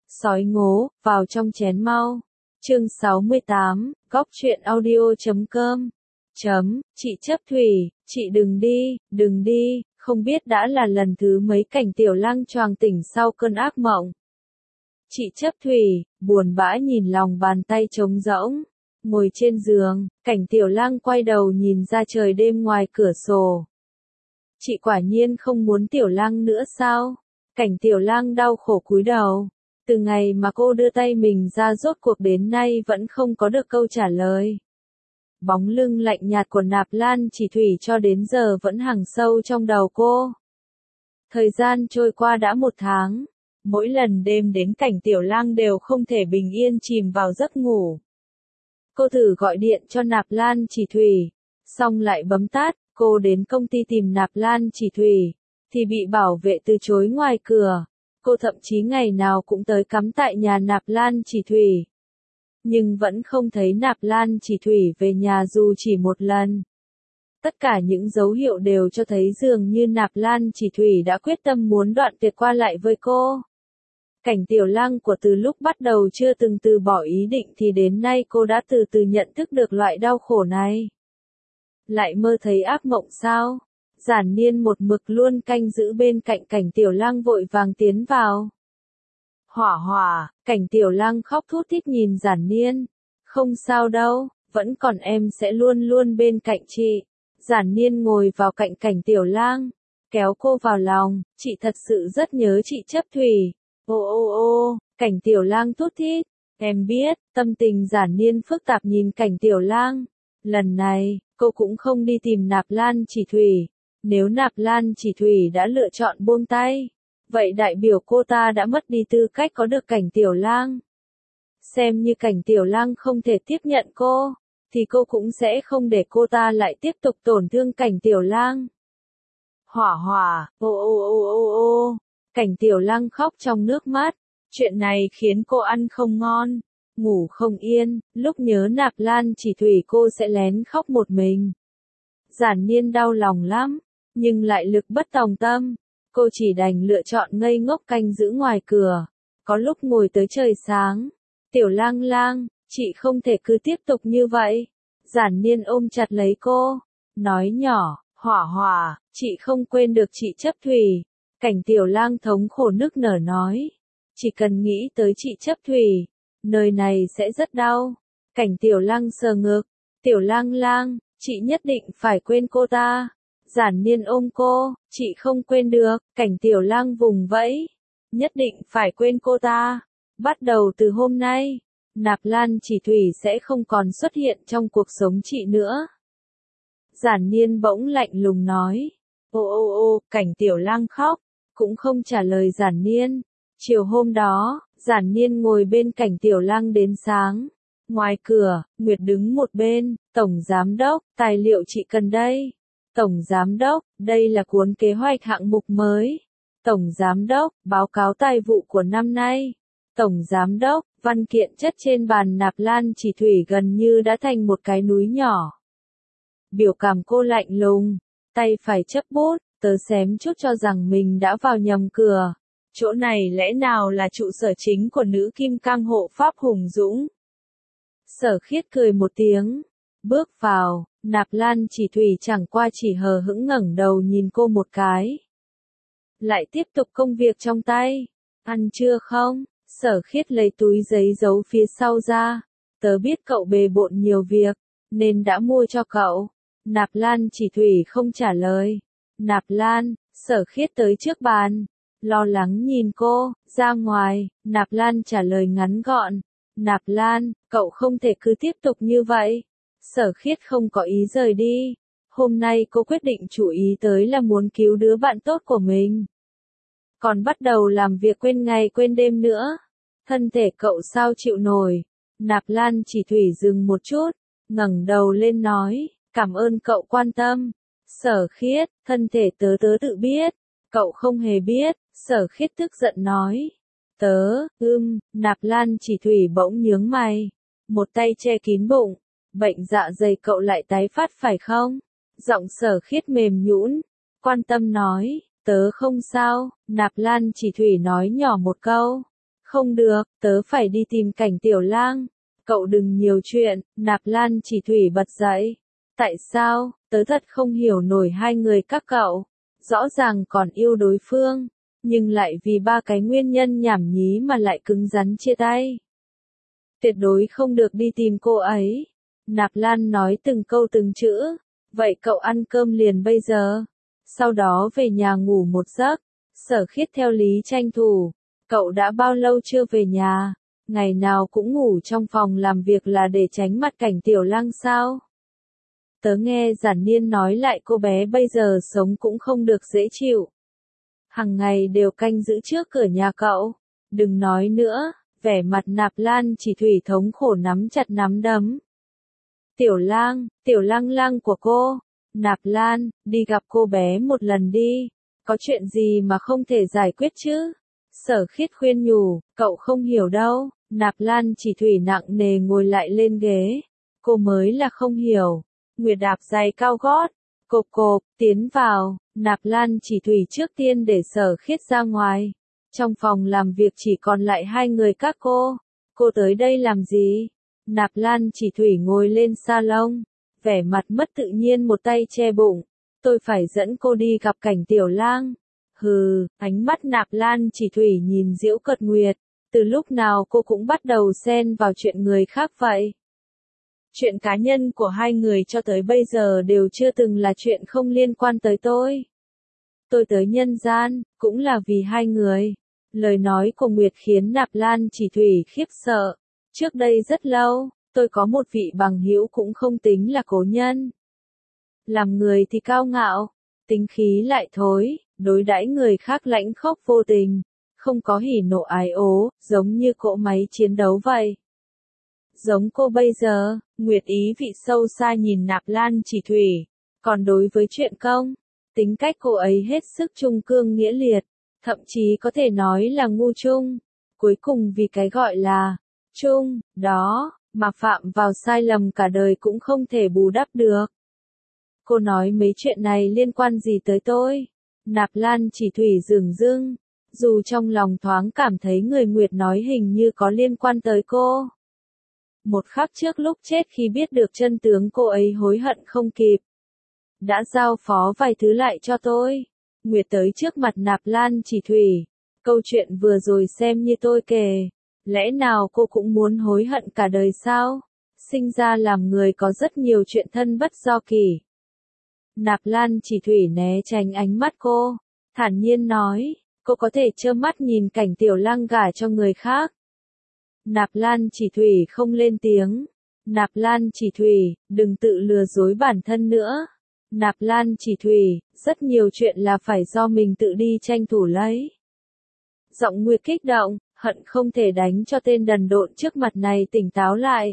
Sói ngố, vào trong chén mau. Chương 68, góc truyện audio.com. Chị chấp thủy, chị đừng đi, không biết đã là lần thứ mấy Cảnh Tiểu Lăng choàng tỉnh sau cơn ác mộng. Chị chấp thủy, buồn bã nhìn lòng bàn tay trống rỗng. Ngồi trên giường, Cảnh Tiểu Lăng quay đầu nhìn ra trời đêm ngoài cửa sổ. Chị quả nhiên không muốn Tiểu Lăng nữa sao? Cảnh Tiểu Lăng đau khổ cúi đầu. Từ ngày mà cô đưa tay mình ra rốt cuộc đến nay vẫn không có được câu trả lời. Bóng lưng lạnh nhạt của Nạp Lan Chỉ Thủy cho đến giờ vẫn hằn sâu trong đầu cô. Thời gian trôi qua đã 1 tháng. Mỗi lần đêm đến Cảnh Tiểu Lăng đều không thể bình yên chìm vào giấc ngủ. Cô thử gọi điện cho Nạp Lan Chỉ Thủy, xong lại bấm tắt. Cô đến công ty tìm Nạp Lan Chỉ Thủy, thì bị bảo vệ từ chối ngoài cửa. Cô thậm chí ngày nào cũng tới cắm tại nhà Nạp Lan Chỉ Thủy. Nhưng vẫn không thấy Nạp Lan Chỉ Thủy về nhà dù chỉ một lần. Tất cả những dấu hiệu đều cho thấy dường như Nạp Lan Chỉ Thủy đã quyết tâm muốn đoạn tuyệt qua lại với cô. Cảnh Tiểu Lăng của từ lúc bắt đầu chưa từng từ bỏ ý định thì đến nay cô đã từ từ nhận thức được loại đau khổ này. Lại mơ thấy ác mộng sao? Giản Niên một mực luôn canh giữ bên cạnh Cảnh Tiểu Lăng vội vàng tiến vào. Hỏa, Cảnh Tiểu Lăng khóc thút thít nhìn Giản Niên. Không sao đâu, vẫn còn em sẽ luôn luôn bên cạnh chị. Giản Niên ngồi vào cạnh Cảnh Tiểu Lăng, kéo cô vào lòng, chị thật sự rất nhớ chị chấp thủy. Ô, Cảnh Tiểu Lăng thút thít. Em biết, tâm tình Giản Niên phức tạp nhìn Cảnh Tiểu Lăng. Lần này, cô cũng không đi tìm Nạp Lan Chỉ Thủy. Nếu Nạp Lan Chỉ Thủy đã lựa chọn buông tay, vậy đại biểu cô ta đã mất đi tư cách có được Cảnh Tiểu Lăng. Xem như Cảnh Tiểu Lăng không thể tiếp nhận cô, thì cô cũng sẽ không để cô ta lại tiếp tục tổn thương Cảnh Tiểu Lăng. Hỏa, ô, Cảnh Tiểu Lăng khóc trong nước mắt. Chuyện này khiến cô ăn không ngon, ngủ không yên, lúc nhớ Nạp Lan Chỉ Thủy cô sẽ lén khóc một mình. Giản Niên đau lòng lắm, nhưng lại lực bất tòng tâm. Cô chỉ đành lựa chọn ngây ngốc canh giữ ngoài cửa. Có lúc ngồi tới trời sáng. Tiểu Lang, chị không thể cứ tiếp tục như vậy. Giản Niên ôm chặt lấy cô, nói nhỏ, Hỏa, chị không quên được chị chấp thủy. Cảnh Tiểu Lang thống khổ nức nở nói, chỉ cần nghĩ tới chị chấp thủy, nơi này sẽ rất đau. Cảnh Tiểu Lăng sờ ngực, Tiểu Lang, chị nhất định phải quên cô ta. Giản Niên ôm cô, chị không quên được. Cảnh Tiểu Lăng vùng vẫy, nhất định phải quên cô ta. Bắt đầu từ hôm nay, Nạp Lan Chỉ Thủy sẽ không còn xuất hiện trong cuộc sống chị nữa. Giản Niên bỗng lạnh lùng nói. Ô, Cảnh Tiểu Lăng khóc, cũng không trả lời Giản Niên. Chiều hôm đó, Giản Niên ngồi bên Cảnh Tiểu Lăng đến sáng. Ngoài cửa, Nguyệt đứng một bên. Tổng Giám đốc, tài liệu chị cần đây. Tổng Giám đốc, đây là cuốn kế hoạch hạng mục mới. Tổng Giám đốc, báo cáo tài vụ của năm nay. Tổng Giám đốc, văn kiện chất trên bàn Nạp Lan Chỉ Thủy gần như đã thành một cái núi nhỏ. Biểu cảm cô lạnh lùng, tay phải chấp bút, tớ xém chút cho rằng mình đã vào nhầm cửa. Chỗ này lẽ nào là trụ sở chính của nữ kim cang hộ pháp Hùng Dũng? Sở Khiết cười một tiếng, bước vào. Nạp Lan Chỉ Thủy chẳng qua chỉ hờ hững ngẩng đầu nhìn cô một cái. Lại tiếp tục công việc trong tay. Ăn chưa không? Sở Khiết lấy túi giấy giấu phía sau ra. Tớ biết cậu bề bộn nhiều việc, nên đã mua cho cậu. Nạp Lan Chỉ Thủy không trả lời. Nạp Lan, Sở Khiết tới trước bàn, lo lắng nhìn cô, ra ngoài. Nạp Lan trả lời ngắn gọn. Nạp Lan, cậu không thể cứ tiếp tục như vậy. Sở Khiết không có ý rời đi. Hôm nay cô quyết định chú ý tới là muốn cứu đứa bạn tốt của mình. Còn bắt đầu làm việc quên ngày quên đêm nữa. Thân thể cậu sao chịu nổi. Nạp Lan Chỉ Thủy dừng một chút, ngẩng đầu lên nói, cảm ơn cậu quan tâm. Sở Khiết, thân thể tớ tự biết. Cậu không hề biết. Sở Khiết tức giận nói. Nạp Lan Chỉ Thủy bỗng nhướng mày. Một tay che kín bụng. Bệnh dạ dày cậu lại tái phát phải không? Giọng Sở Khiết mềm nhũn, quan tâm nói, tớ không sao. Nạp Lan Chỉ Thủy nói nhỏ một câu. Không được, tớ phải đi tìm Cảnh Tiểu Lang. Cậu đừng nhiều chuyện, Nạp Lan Chỉ Thủy bật dậy. Tại sao, tớ thật không hiểu nổi hai người các cậu. Rõ ràng còn yêu đối phương, nhưng lại vì ba cái nguyên nhân nhảm nhí mà lại cứng rắn chia tay. Tuyệt đối không được đi tìm cô ấy. Nạp Lan nói từng câu từng chữ. Vậy cậu ăn cơm liền bây giờ. Sau đó về nhà ngủ một giấc. Sở Khiết theo lý tranh thủ. Cậu đã bao lâu chưa về nhà? Ngày nào cũng ngủ trong phòng làm việc là để tránh mặt Cảnh Tiểu Lang sao? Tớ nghe Giản Niên nói lại cô bé bây giờ sống cũng không được dễ chịu. Hằng ngày đều canh giữ trước cửa nhà cậu. Đừng nói nữa, vẻ mặt Nạp Lan Chỉ Thủy thống khổ nắm chặt nắm đấm. Tiểu Lang lang của cô. Nạp Lan, đi gặp cô bé một lần đi. Có chuyện gì mà không thể giải quyết chứ? Sở Khiết khuyên nhủ, cậu không hiểu đâu. Nạp Lan Chỉ Thủy nặng nề ngồi lại lên ghế. Cô mới là không hiểu. Nguyệt đạp giày cao gót, cộp cộp, tiến vào. Nạp Lan Chỉ Thủy trước tiên để Sở Khiết ra ngoài. Trong phòng làm việc chỉ còn lại hai người các cô. Cô tới đây làm gì? Nạp Lan Chỉ Thủy ngồi lên salon, vẻ mặt mất tự nhiên một tay che bụng. Tôi phải dẫn cô đi gặp Cảnh Tiểu Lang. Hừ, ánh mắt Nạp Lan Chỉ Thủy nhìn Diễu Cật Nguyệt. Từ lúc nào cô cũng bắt đầu xen vào chuyện người khác vậy? Chuyện cá nhân của hai người cho tới bây giờ đều chưa từng là chuyện không liên quan tới tôi. Tôi tới nhân gian, cũng là vì hai người. Lời nói của Nguyệt khiến Nạp Lan Chỉ Thủy khiếp sợ. Trước đây rất lâu, tôi có một vị bằng hữu cũng không tính là cố nhân. Làm người thì cao ngạo, tính khí lại thối, đối đãi người khác lãnh khốc vô tình, không có hỉ nộ ái ố, giống như cỗ máy chiến đấu vậy. Giống cô bây giờ, Nguyệt ý vị sâu xa nhìn Nạp Lan Chỉ Thủy. Còn đối với chuyện công, tính cách cô ấy hết sức trung cương nghĩa liệt, thậm chí có thể nói là ngu trung. Cuối cùng vì cái gọi là trung, đó, mà phạm vào sai lầm cả đời cũng không thể bù đắp được. Cô nói mấy chuyện này liên quan gì tới tôi? Nạp Lan Chỉ Thủy dửng dưng, dù trong lòng thoáng cảm thấy người Nguyệt nói hình như có liên quan tới cô. Một khắc trước lúc chết khi biết được chân tướng cô ấy hối hận không kịp. Đã giao phó vài thứ lại cho tôi. Nguyệt tới trước mặt Nạp Lan Chỉ Thủy. Câu chuyện vừa rồi xem như tôi kể. Lẽ nào cô cũng muốn hối hận cả đời sao? Sinh ra làm người có rất nhiều chuyện thân bất do kỳ. Nạp Lan Chỉ Thủy né tránh ánh mắt cô. Thản nhiên nói, cô có thể trơ mắt nhìn Cảnh Tiểu Lang gả cho người khác. Nạp Lan Chỉ Thủy không lên tiếng. Nạp Lan Chỉ Thủy, đừng tự lừa dối bản thân nữa. Nạp Lan Chỉ Thủy, rất nhiều chuyện là phải do mình tự đi tranh thủ lấy. Giọng Nguyệt kích động, hận không thể đánh cho tên đần độn trước mặt này tỉnh táo lại.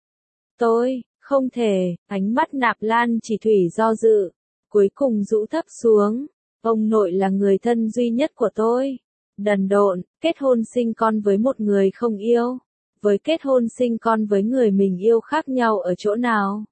Tôi, không thể, ánh mắt Nạp Lan Chỉ Thủy do dự, cuối cùng rũ thấp xuống. Ông nội là người thân duy nhất của tôi. Đần độn, kết hôn sinh con với một người không yêu. Với kết hôn sinh con với người mình yêu khác nhau ở chỗ nào?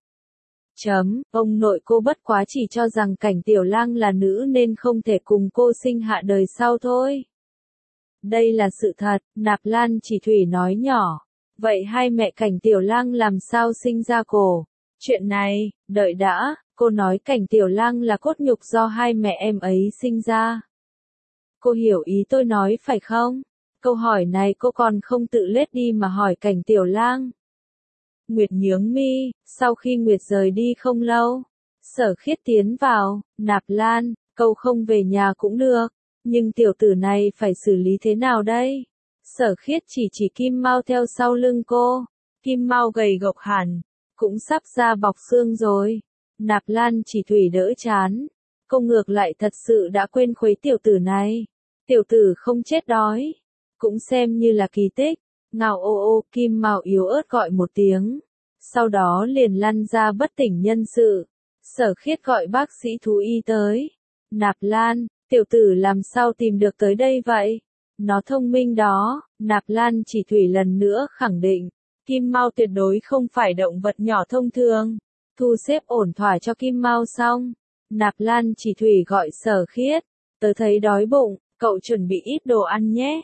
Ông nội cô bất quá chỉ cho rằng Cảnh Tiểu Lang là nữ nên không thể cùng cô sinh hạ đời sau thôi. Đây là sự thật, Nạp Lan Chỉ Thủy nói nhỏ. Vậy hai mẹ Cảnh Tiểu Lang làm sao sinh ra cô? Chuyện này, đợi đã, cô nói Cảnh Tiểu Lang là cốt nhục do hai mẹ em ấy sinh ra. Cô hiểu ý tôi nói phải không? Câu hỏi này cô còn không tự lết đi mà hỏi Cảnh Tiểu Lang. Nguyệt nhướng mi, sau khi Nguyệt rời đi không lâu, Sở Khiết tiến vào. Nạp Lan, câu không về nhà cũng được, nhưng tiểu tử này phải xử lý thế nào đây? Sở Khiết chỉ Kim Mao theo sau lưng cô. Kim Mao gầy gộc hẳn, cũng sắp ra bọc xương rồi. Nạp Lan Chỉ Thủy đỡ chán. Cô ngược lại thật sự đã quên khuấy tiểu tử này. Tiểu tử không chết đói, cũng xem như là kỳ tích. Ngao ô ô, Kim Mao yếu ớt gọi một tiếng. Sau đó liền lăn ra bất tỉnh nhân sự. Sở Khiết gọi bác sĩ thú y tới. Nạp Lan, tiểu tử làm sao tìm được tới đây vậy? Nó thông minh đó. Nạp Lan Chỉ Thủy lần nữa khẳng định. Kim Mao tuyệt đối không phải động vật nhỏ thông thường. Thu xếp ổn thỏa cho Kim Mao xong. Nạp Lan Chỉ Thủy gọi Sở Khiết. Tớ thấy đói bụng, cậu chuẩn bị ít đồ ăn nhé.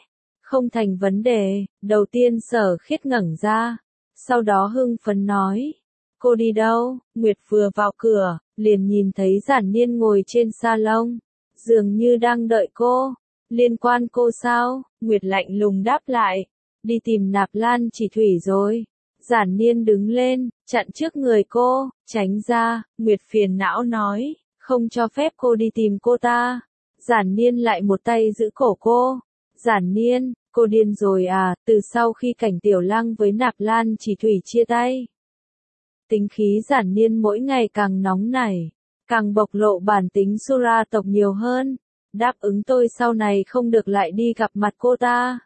Không thành vấn đề, đầu tiên Sở Khiết ngẩng ra, sau đó hưng phấn nói. Cô đi đâu? Nguyệt vừa vào cửa, liền nhìn thấy Giản Niên ngồi trên salon, dường như đang đợi cô. Liên quan cô sao? Nguyệt lạnh lùng đáp lại. Đi tìm Nạp Lan Chỉ Thủy rồi. Giản Niên đứng lên, chặn trước người cô, tránh ra, Nguyệt phiền não nói, không cho phép cô đi tìm cô ta. Giản Niên lại một tay giữ cổ cô. Giản Niên, cô điên rồi à? Từ sau khi Cảnh Tiểu Lăng với Nạp Lan Chỉ Thủy chia tay, tính khí Giản Niên mỗi ngày càng nóng nảy, càng bộc lộ bản tính Sura tộc nhiều hơn. Đáp ứng tôi sau này không được lại đi gặp mặt cô ta.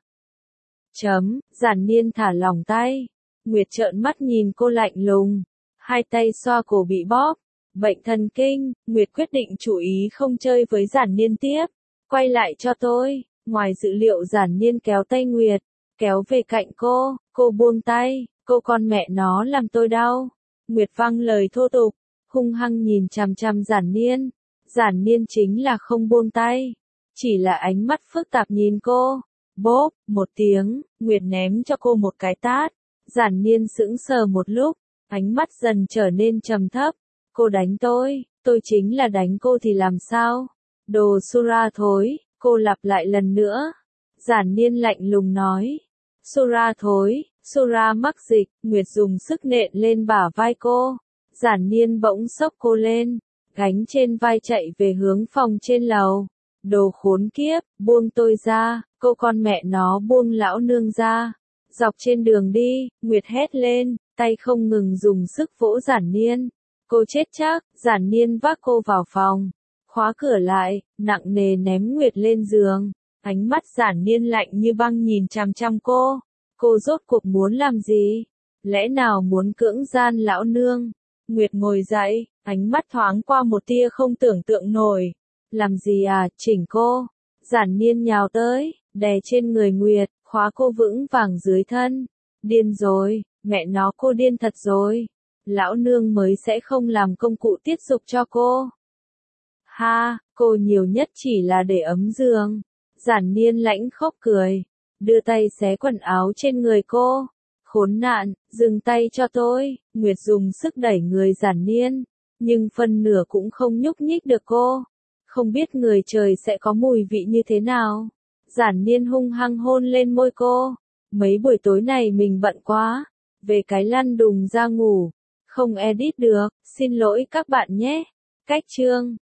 Giản Niên thả lỏng tay. Nguyệt trợn mắt nhìn cô lạnh lùng, hai tay xoa cổ bị bóp. Bệnh thần kinh, Nguyệt quyết định chủ ý không chơi với Giản Niên tiếp. Quay lại cho tôi. Ngoài dự liệu Giản Niên kéo tay Nguyệt, kéo về cạnh cô buông tay, cô con mẹ nó làm tôi đau. Nguyệt văng lời thô tục, hung hăng nhìn chằm chằm Giản Niên. Giản Niên chính là không buông tay, chỉ là ánh mắt phức tạp nhìn cô. Bốp, một tiếng, Nguyệt ném cho cô một cái tát. Giản Niên sững sờ một lúc, ánh mắt dần trở nên trầm thấp. Cô đánh tôi chính là đánh cô thì làm sao? Đồ Sura thối, cô lặp lại lần nữa. Giản Niên lạnh lùng nói. Sura thối, Sura mắc dịch, Nguyệt dùng sức nện lên bả vai cô. Giản Niên bỗng xốc cô lên, gánh trên vai chạy về hướng phòng trên lầu. Đồ khốn kiếp, buông tôi ra, cô con mẹ nó buông lão nương ra. Dọc trên đường đi, Nguyệt hét lên, tay không ngừng dùng sức vỗ Giản Niên. Cô chết chắc. Giản Niên vác cô vào phòng, khóa cửa lại, nặng nề ném Nguyệt lên giường. Ánh mắt Giản Niên lạnh như băng nhìn chằm chằm cô. Cô rốt cuộc muốn làm gì? Lẽ nào muốn cưỡng gian lão nương? Nguyệt ngồi dậy, ánh mắt thoáng qua một tia không tưởng tượng nổi. Làm gì à, chỉnh cô. Giản Niên nhào tới, đè trên người Nguyệt, khóa cô vững vàng dưới thân. Điên rồi, mẹ nó cô điên thật rồi. Lão nương mới sẽ không làm công cụ tiết dục cho cô. Ha, cô nhiều nhất chỉ là để ấm giường. Giản Niên lãnh khóc cười, đưa tay xé quần áo trên người cô. Khốn nạn, dừng tay cho tôi. Nguyệt dùng sức đẩy người Giản Niên, nhưng phân nửa cũng không nhúc nhích được cô. Không biết người trời sẽ có mùi vị như thế nào. Giản Niên hung hăng hôn lên môi cô. Mấy buổi tối này mình bận quá, về cái lăn đùng ra ngủ. Không edit được, xin lỗi các bạn nhé. Cách chương